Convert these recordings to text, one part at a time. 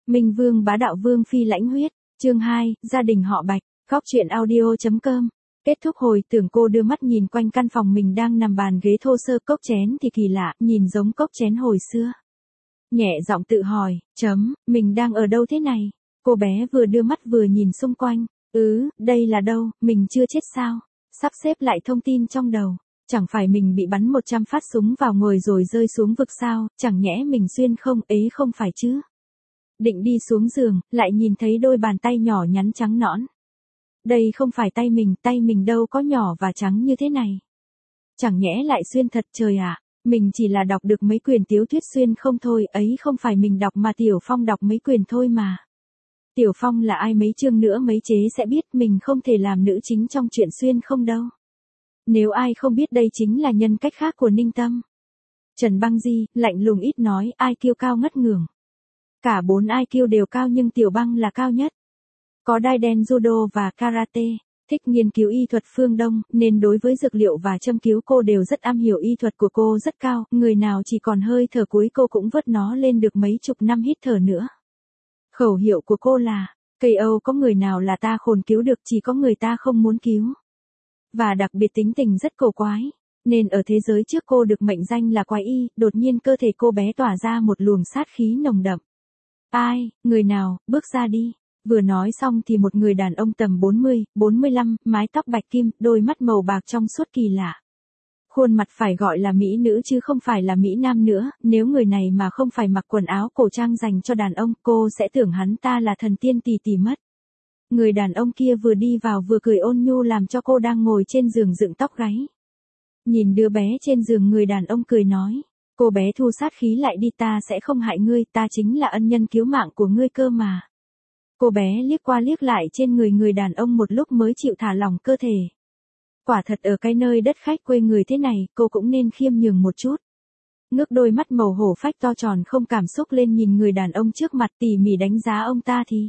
Minh Vương bá đạo vương phi lãnh huyết, chương 2, gia đình họ Bạch, góc truyện audio.com. Kết thúc hồi tưởng cô đưa mắt nhìn quanh căn phòng mình đang nằm bàn ghế thô sơ, cốc chén thì kỳ lạ, nhìn giống cốc chén hồi xưa. Nhẹ giọng tự hỏi, mình đang ở đâu thế này? Cô bé vừa đưa mắt vừa nhìn xung quanh, đây là đâu, mình chưa chết sao? Sắp xếp lại thông tin trong đầu, chẳng phải mình bị bắn 100 phát súng vào người rồi rơi xuống vực sao, chẳng nhẽ mình xuyên không, không phải chứ? Định đi xuống giường, lại nhìn thấy đôi bàn tay nhỏ nhắn trắng nõn. Đây không phải tay mình đâu có nhỏ và trắng như thế này. Chẳng nhẽ lại xuyên thật trời ạ, mình chỉ là đọc được mấy quyển tiểu thuyết xuyên không thôi, ấy không phải mình đọc mà Tiểu Phong đọc mấy quyển thôi mà. Tiểu Phong là ai, mấy chương nữa mấy chế sẽ biết mình không thể làm nữ chính trong chuyện xuyên không đâu. Nếu ai không biết đây chính là nhân cách khác của Ninh Tâm. Trần Băng Di, lạnh lùng ít nói, IQ cao ngất ngưởng. Cả 4 IQ đều cao nhưng Tiểu Băng là cao nhất. Có đai đen judo và karate, thích nghiên cứu y thuật phương Đông, nên đối với dược liệu và châm cứu cô đều rất am hiểu, y thuật của cô rất cao, người nào chỉ còn hơi thở cuối cô cũng vớt nó lên được mấy chục năm hít thở nữa. Khẩu hiệu của cô là, cây Âu có người nào là ta khôn cứu được, chỉ có người ta không muốn cứu. Và đặc biệt tính tình rất cổ quái, nên ở thế giới trước cô được mệnh danh là quái y, đột nhiên cơ thể cô bé tỏa ra một luồng sát khí nồng đậm. Ai, người nào, bước ra đi. Vừa nói xong thì một người đàn ông tầm 40, 45, mái tóc bạch kim, đôi mắt màu bạc trong suốt kỳ lạ. Khuôn mặt phải gọi là mỹ nữ chứ không phải là mỹ nam nữa, nếu người này mà không phải mặc quần áo cổ trang dành cho đàn ông, cô sẽ tưởng hắn ta là thần tiên tỷ tỷ mất. Người đàn ông kia vừa đi vào vừa cười ôn nhu làm cho cô đang ngồi trên giường dựng tóc gáy. Nhìn đứa bé trên giường, người đàn ông cười nói, cô bé thu sát khí lại đi, ta sẽ không hại ngươi, ta chính là ân nhân cứu mạng của ngươi cơ mà. Cô bé liếc qua liếc lại trên người đàn ông một lúc mới chịu thả lỏng cơ thể. Quả thật ở cái nơi đất khách quê người thế này, cô cũng nên khiêm nhường một chút. Ngước đôi mắt màu hổ phách to tròn không cảm xúc lên nhìn người đàn ông trước mặt, tỉ mỉ đánh giá ông ta thì.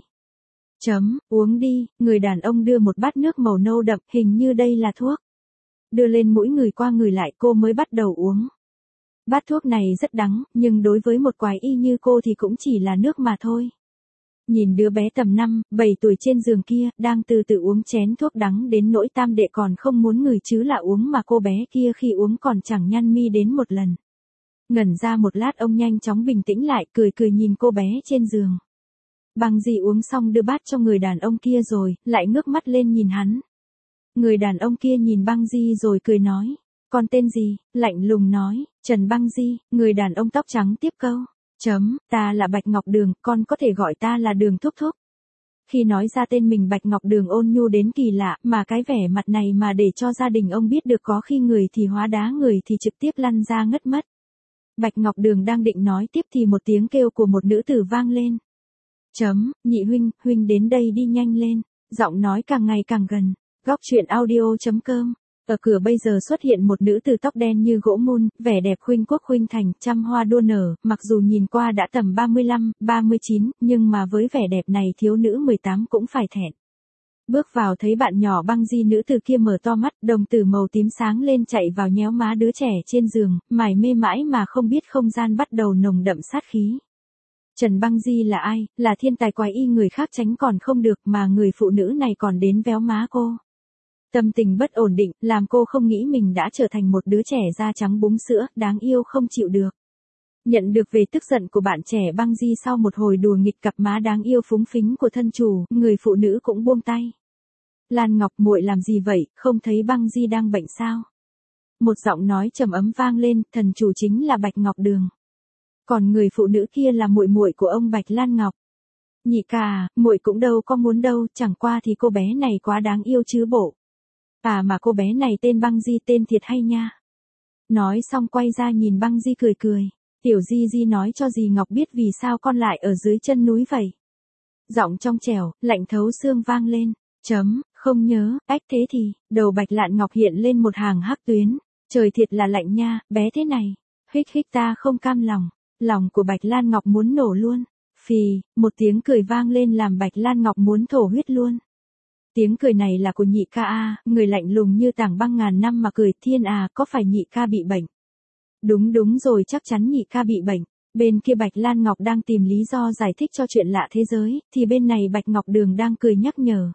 Uống đi, người đàn ông đưa một bát nước màu nâu đậm, hình như đây là thuốc. Đưa lên mũi người qua người lại, cô mới bắt đầu uống. Bát thuốc này rất đắng, nhưng đối với một quái y như cô thì cũng chỉ là nước mà thôi. Nhìn đứa bé tầm 5, 7 tuổi trên giường kia, đang từ từ uống chén thuốc đắng đến nỗi tam đệ còn không muốn ngửi chứ là uống, mà cô bé kia khi uống còn chẳng nhăn mi đến một lần. Ngẩn ra một lát ông nhanh chóng bình tĩnh lại, cười nhìn cô bé trên giường. Băng Di uống xong đưa bát cho người đàn ông kia rồi, lại ngước mắt lên nhìn hắn. Người đàn ông kia nhìn Băng Di rồi cười nói, con tên gì, lạnh lùng nói, Trần Băng Di, người đàn ông tóc trắng tiếp câu. Ta là Bạch Ngọc Đường, con có thể gọi ta là Đường thúc thúc. Khi nói ra tên mình Bạch Ngọc Đường ôn nhu đến kỳ lạ, mà cái vẻ mặt này mà để cho gia đình ông biết được, có khi người thì hóa đá, người thì trực tiếp lăn ra ngất mất. Bạch Ngọc Đường đang định nói tiếp thì một tiếng kêu của một nữ tử vang lên. Nhị huynh đến đây đi, nhanh lên. Giọng nói càng ngày càng gần. Góc truyện audio.com. Ở cửa bây giờ xuất hiện một nữ tử tóc đen như gỗ mun, vẻ đẹp khuynh quốc khuynh thành, trăm hoa đua nở, mặc dù nhìn qua đã tầm 35, 39, nhưng mà với vẻ đẹp này thiếu nữ 18 cũng phải thẹn. Bước vào thấy bạn nhỏ Băng Di, nữ tử kia mở to mắt, đồng tử màu tím sáng lên, chạy vào nhéo má đứa trẻ trên giường, mải mê mãi mà không biết không gian bắt đầu nồng đậm sát khí. Trần Băng Di là ai, là thiên tài quái y, người khác tránh còn không được mà người phụ nữ này còn đến véo má cô. Tâm tình bất ổn định, làm cô không nghĩ mình đã trở thành một đứa trẻ da trắng búng sữa, đáng yêu không chịu được. Nhận được về tức giận của bạn trẻ Băng Di, sau một hồi đùa nghịch cặp má đáng yêu phúng phính của thân chủ, người phụ nữ cũng buông tay. Lan Ngọc muội làm gì vậy, không thấy Băng Di đang bệnh sao? Một giọng nói trầm ấm vang lên, thần chủ chính là Bạch Ngọc Đường. Còn người phụ nữ kia là muội muội của ông Bạch Lan Ngọc. Nhị ca, muội cũng đâu có muốn đâu, chẳng qua thì cô bé này quá đáng yêu chứ bộ. Mà cô bé này tên Băng Di, tên thiệt hay nha. Nói xong quay ra nhìn Băng Di cười. Tiểu Di nói cho dì Ngọc biết vì sao con lại ở dưới chân núi vậy. Giọng trong trẻo, lạnh thấu xương vang lên. Không nhớ, thế thì, đầu Bạch Lạn Ngọc hiện lên một hàng hắc tuyến. Trời thiệt là lạnh nha, bé thế này. Hích ta không cam lòng. Lòng của Bạch Lan Ngọc muốn nổ luôn. Phì, một tiếng cười vang lên làm Bạch Lan Ngọc muốn thổ huyết luôn. Tiếng cười này là của nhị ca a, người lạnh lùng như tảng băng ngàn năm mà cười, thiên à, có phải nhị ca bị bệnh? Đúng rồi, chắc chắn nhị ca bị bệnh. Bên kia Bạch Lan Ngọc đang tìm lý do giải thích cho chuyện lạ thế giới, thì bên này Bạch Ngọc Đường đang cười nhắc nhở.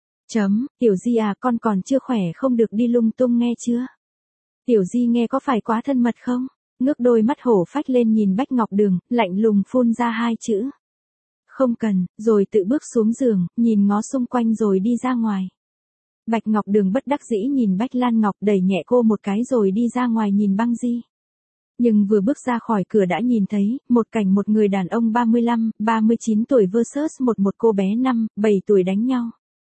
Tiểu Di à, con còn chưa khỏe không được đi lung tung nghe chưa? Tiểu Di nghe có phải quá thân mật không? Ngước đôi mắt hổ phách lên nhìn Bạch Ngọc Đường, lạnh lùng phun ra hai chữ. Không cần, rồi tự bước xuống giường, nhìn ngó xung quanh rồi đi ra ngoài. Bạch Ngọc Đường bất đắc dĩ nhìn Bạch Lan Ngọc, đẩy nhẹ cô một cái rồi đi ra ngoài nhìn Băng Di. Nhưng vừa bước ra khỏi cửa đã nhìn thấy, một cảnh một người đàn ông 35, 39 tuổi versus một cô bé 5, 7 tuổi đánh nhau.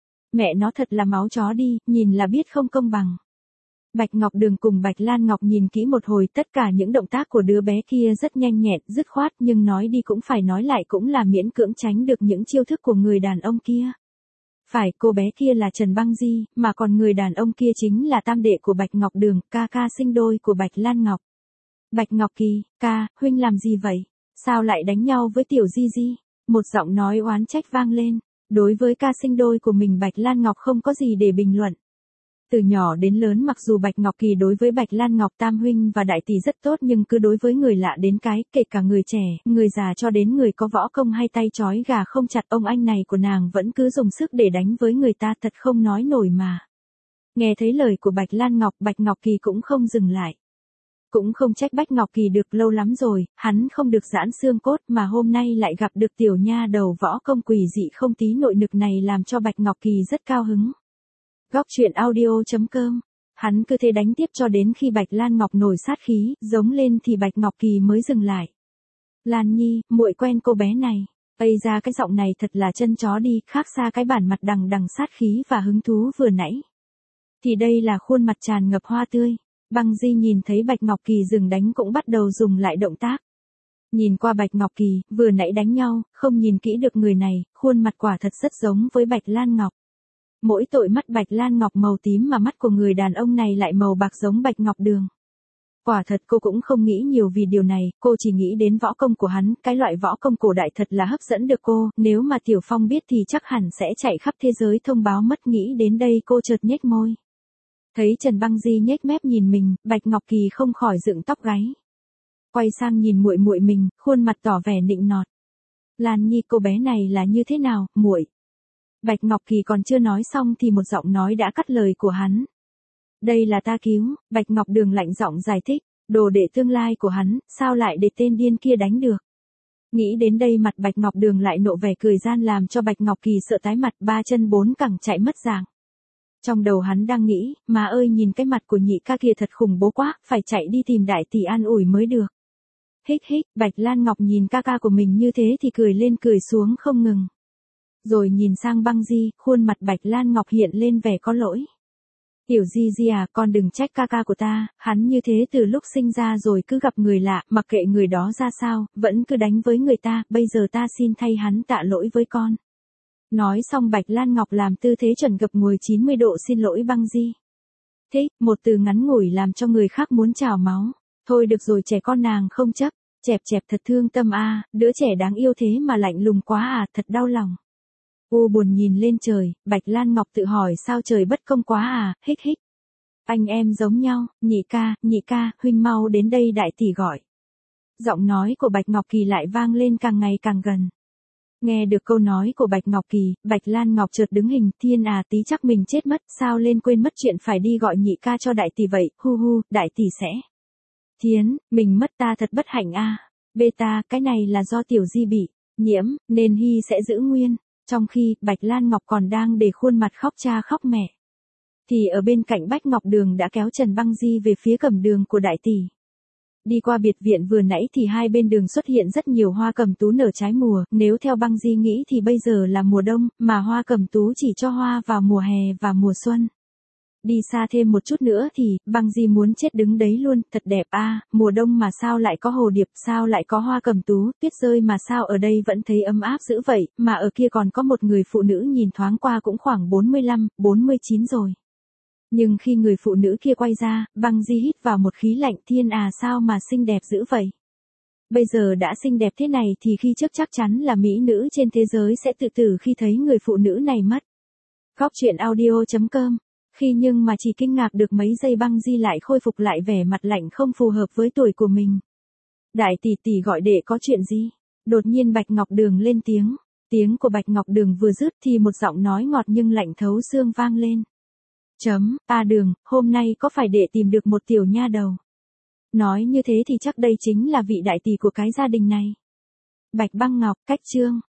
Mẹ nó thật là máu chó đi, nhìn là biết không công bằng. Bạch Ngọc Đường cùng Bạch Lan Ngọc nhìn kỹ một hồi, tất cả những động tác của đứa bé kia rất nhanh nhẹn, dứt khoát, nhưng nói đi cũng phải nói lại cũng là miễn cưỡng tránh được những chiêu thức của người đàn ông kia. Phải, cô bé kia là Trần Băng Di, mà còn người đàn ông kia chính là tam đệ của Bạch Ngọc Đường, ca ca sinh đôi của Bạch Lan Ngọc. Bạch Ngọc Kỳ, ca, huynh làm gì vậy? Sao lại đánh nhau với tiểu Di Di? Một giọng nói oán trách vang lên. Đối với ca sinh đôi của mình Bạch Lan Ngọc không có gì để bình luận. Từ nhỏ đến lớn mặc dù Bạch Ngọc Kỳ đối với Bạch Lan Ngọc tam huynh và đại tỷ rất tốt, nhưng cứ đối với người lạ đến cái, kể cả người trẻ, người già cho đến người có võ công hay tay trói gà không chặt, ông anh này của nàng vẫn cứ dùng sức để đánh với người ta, thật không nói nổi mà. Nghe thấy lời của Bạch Lan Ngọc, Bạch Ngọc Kỳ cũng không dừng lại. Cũng không trách Bạch Ngọc Kỳ, được lâu lắm rồi, hắn không được giãn xương cốt mà hôm nay lại gặp được tiểu nha đầu võ công quỷ dị không tí nội lực này, làm cho Bạch Ngọc Kỳ rất cao hứng. Góc truyện audio.com. Hắn cứ thế đánh tiếp cho đến khi Bạch Lan Ngọc nổi sát khí, giống lên thì Bạch Ngọc Kỳ mới dừng lại. Lan Nhi, muội quen cô bé này. Ây ra cái giọng này thật là chân chó đi, khác xa cái bản mặt đằng đằng sát khí và hứng thú vừa nãy. Thì đây là khuôn mặt tràn ngập hoa tươi. Băng Di nhìn thấy Bạch Ngọc Kỳ dừng đánh cũng bắt đầu dùng lại động tác. Nhìn qua Bạch Ngọc Kỳ, vừa nãy đánh nhau, không nhìn kỹ được người này, khuôn mặt quả thật rất giống với Bạch Lan Ngọc. Mỗi tội mắt Bạch Lan Ngọc màu tím mà mắt của người đàn ông này lại màu bạc giống Bạch Ngọc Đường. Quả thật cô cũng không nghĩ nhiều vì điều này, cô chỉ nghĩ đến võ công của hắn, cái loại võ công cổ đại thật là hấp dẫn được cô, nếu mà Tiểu Phong biết thì chắc hẳn sẽ chạy khắp thế giới thông báo mất, nghĩ đến đây cô chợt nhếch môi. Thấy Trần Băng Di nhếch mép nhìn mình, Bạch Ngọc Kỳ không khỏi dựng tóc gáy. Quay sang nhìn muội muội mình, khuôn mặt tỏ vẻ nịnh nọt. Lan Nhi, cô bé này là như thế nào, muội? Bạch Ngọc Kỳ còn chưa nói xong thì một giọng nói đã cắt lời của hắn. Đây là ta cứu, Bạch Ngọc Đường lạnh giọng giải thích, đồ đệ tương lai của hắn, sao lại để tên điên kia đánh được? Nghĩ đến đây mặt Bạch Ngọc Đường lại nộ vẻ cười gian, làm cho Bạch Ngọc Kỳ sợ tái mặt, ba chân bốn cẳng chạy mất dạng. Trong đầu hắn đang nghĩ, má ơi nhìn cái mặt của nhị ca kia thật khủng bố quá, phải chạy đi tìm đại tỷ an ủi mới được. Hích hích, Bạch Lan Ngọc nhìn ca ca của mình như thế thì cười lên cười xuống không ngừng. Rồi nhìn sang Băng Di, khuôn mặt Bạch Lan Ngọc hiện lên vẻ có lỗi. Tiểu Di Di à, con đừng trách ca ca của ta, hắn như thế từ lúc sinh ra rồi cứ gặp người lạ, mặc kệ người đó ra sao, vẫn cứ đánh với người ta, bây giờ ta xin thay hắn tạ lỗi với con. Nói xong Bạch Lan Ngọc làm tư thế chuẩn gập ngồi 90 độ xin lỗi Băng Di. Thế, một từ ngắn ngủi làm cho người khác muốn trào máu. Thôi được rồi, trẻ con nàng không chấp, chẹp chẹp thật thương tâm a, đứa trẻ đáng yêu thế mà lạnh lùng quá à, thật đau lòng. U buồn nhìn lên trời, Bạch Lan Ngọc tự hỏi sao trời bất công quá à, hích hích. Anh em giống nhau, nhị ca, huynh mau đến đây đại tỷ gọi. Giọng nói của Bạch Ngọc Kỳ lại vang lên càng ngày càng gần. Nghe được câu nói của Bạch Ngọc Kỳ, Bạch Lan Ngọc chợt đứng hình, thiên à, tí chắc mình chết mất, sao lên quên mất chuyện phải đi gọi nhị ca cho đại tỷ vậy, hu, đại tỷ sẽ. Thiến, mình mất ta thật bất hạnh a. Beta, cái này là do tiểu Di bị nhiễm, nên Hy sẽ giữ nguyên. Trong khi, Bạch Lan Ngọc còn đang để khuôn mặt khóc cha khóc mẹ. Thì ở bên cạnh Bạch Ngọc Đường đã kéo Trần Băng Di về phía cẩm đường của đại tỷ. Đi qua biệt viện vừa nãy thì hai bên đường xuất hiện rất nhiều hoa cẩm tú nở trái mùa, nếu theo Băng Di nghĩ thì bây giờ là mùa đông, mà hoa cẩm tú chỉ cho hoa vào mùa hè và mùa xuân. Đi xa thêm một chút nữa thì, Băng Di muốn chết đứng đấy luôn, thật đẹp a, mùa đông mà sao lại có hồ điệp, sao lại có hoa cẩm tú, tuyết rơi mà sao ở đây vẫn thấy ấm áp dữ vậy, mà ở kia còn có một người phụ nữ nhìn thoáng qua cũng khoảng 45, 49 rồi. Nhưng khi người phụ nữ kia quay ra, Băng Di hít vào một khí lạnh, thiên à, sao mà xinh đẹp dữ vậy. Bây giờ đã xinh đẹp thế này thì khi trước chắc chắn là mỹ nữ trên thế giới sẽ tự tử khi thấy người phụ nữ này mất. Góc truyện audio.com. Khi nhưng mà chỉ kinh ngạc được mấy giây, Băng Di lại khôi phục lại vẻ mặt lạnh không phù hợp với tuổi của mình. Đại tỷ tỷ gọi đệ có chuyện gì? Đột nhiên Bạch Ngọc Đường lên tiếng. Tiếng của Bạch Ngọc Đường vừa dứt thì một giọng nói ngọt nhưng lạnh thấu xương vang lên. Đường, hôm nay có phải đệ tìm được một tiểu nha đầu? Nói như thế thì chắc đây chính là vị đại tỷ của cái gia đình này. Bạch Băng Ngọc, cách chương.